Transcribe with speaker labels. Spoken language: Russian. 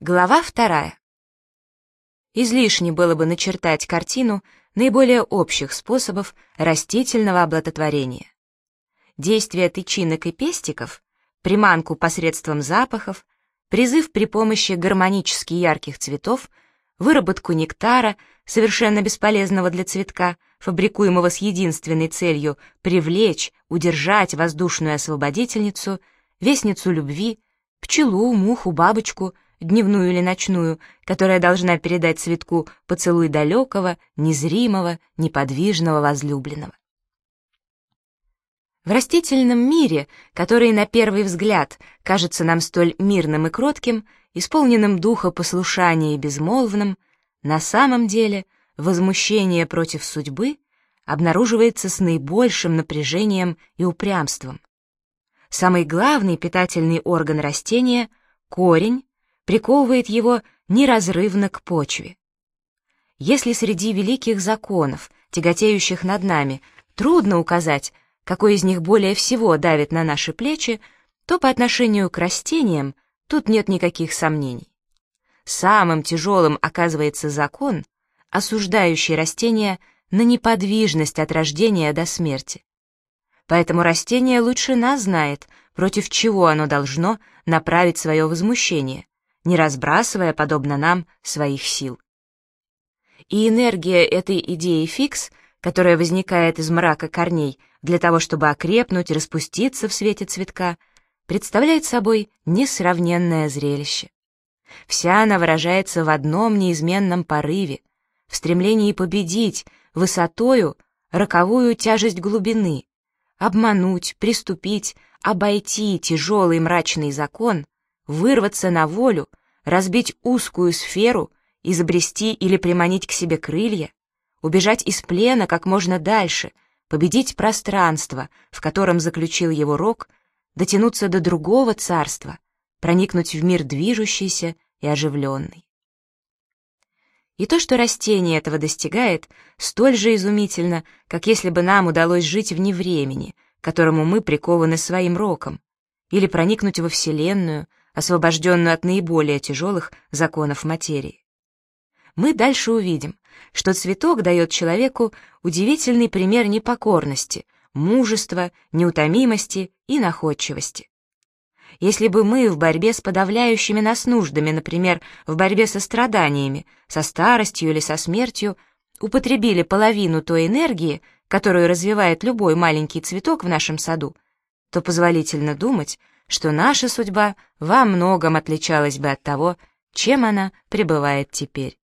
Speaker 1: Глава 2. Излишне было бы начертать картину наиболее общих способов растительного оплодотворения. Действие тычинок и пестиков, приманку посредством запахов, призыв при помощи гармонически ярких цветов, выработку нектара, совершенно бесполезного для цветка, фабрикуемого с единственной целью привлечь, удержать воздушную освободительницу, вестницу любви, пчелу, муху, бабочку, дневную или ночную, которая должна передать цветку поцелуй далекого, незримого, неподвижного возлюбленного. В растительном мире, который на первый взгляд кажется нам столь мирным и кротким, исполненным духа послушания и безмолвным, на самом деле возмущение против судьбы обнаруживается с наибольшим напряжением и упрямством. Самый главный питательный орган растения — корень, приковывает его неразрывно к почве. Если среди великих законов, тяготеющих над нами, трудно указать, какой из них более всего давит на наши плечи, то по отношению к растениям тут нет никаких сомнений. Самым тяжелым оказывается закон, осуждающий растения на неподвижность от рождения до смерти. Поэтому растение лучше нас знает, против чего оно должно направить свое возмущение, не разбрасывая, подобно нам, своих сил. И энергия этой идеи фикс, которая возникает из мрака корней для того, чтобы окрепнуть и распуститься в свете цветка, представляет собой несравненное зрелище. Вся она выражается в одном неизменном порыве, в стремлении победить высотою роковую тяжесть глубины, обмануть, приступить, обойти тяжелый мрачный закон, вырваться на волю, разбить узкую сферу, изобрести или приманить к себе крылья, убежать из плена как можно дальше, победить пространство, в котором заключил его рог, дотянуться до другого царства, проникнуть в мир движущийся и оживленный. И то, что растение этого достигает, столь же изумительно, как если бы нам удалось жить вне времени, к которому мы прикованы своим роком, или проникнуть во Вселенную, освобожденную от наиболее тяжелых законов материи. Мы дальше увидим, что цветок дает человеку удивительный пример непокорности, мужества, неутомимости и находчивости. Если бы мы в борьбе с подавляющими нас нуждами, например, в борьбе со страданиями, со старостью или со смертью, употребили половину той энергии, которую развивает любой маленький цветок в нашем саду, то позволительно думать, что наша судьба во многом отличалась бы от того, чем она пребывает теперь.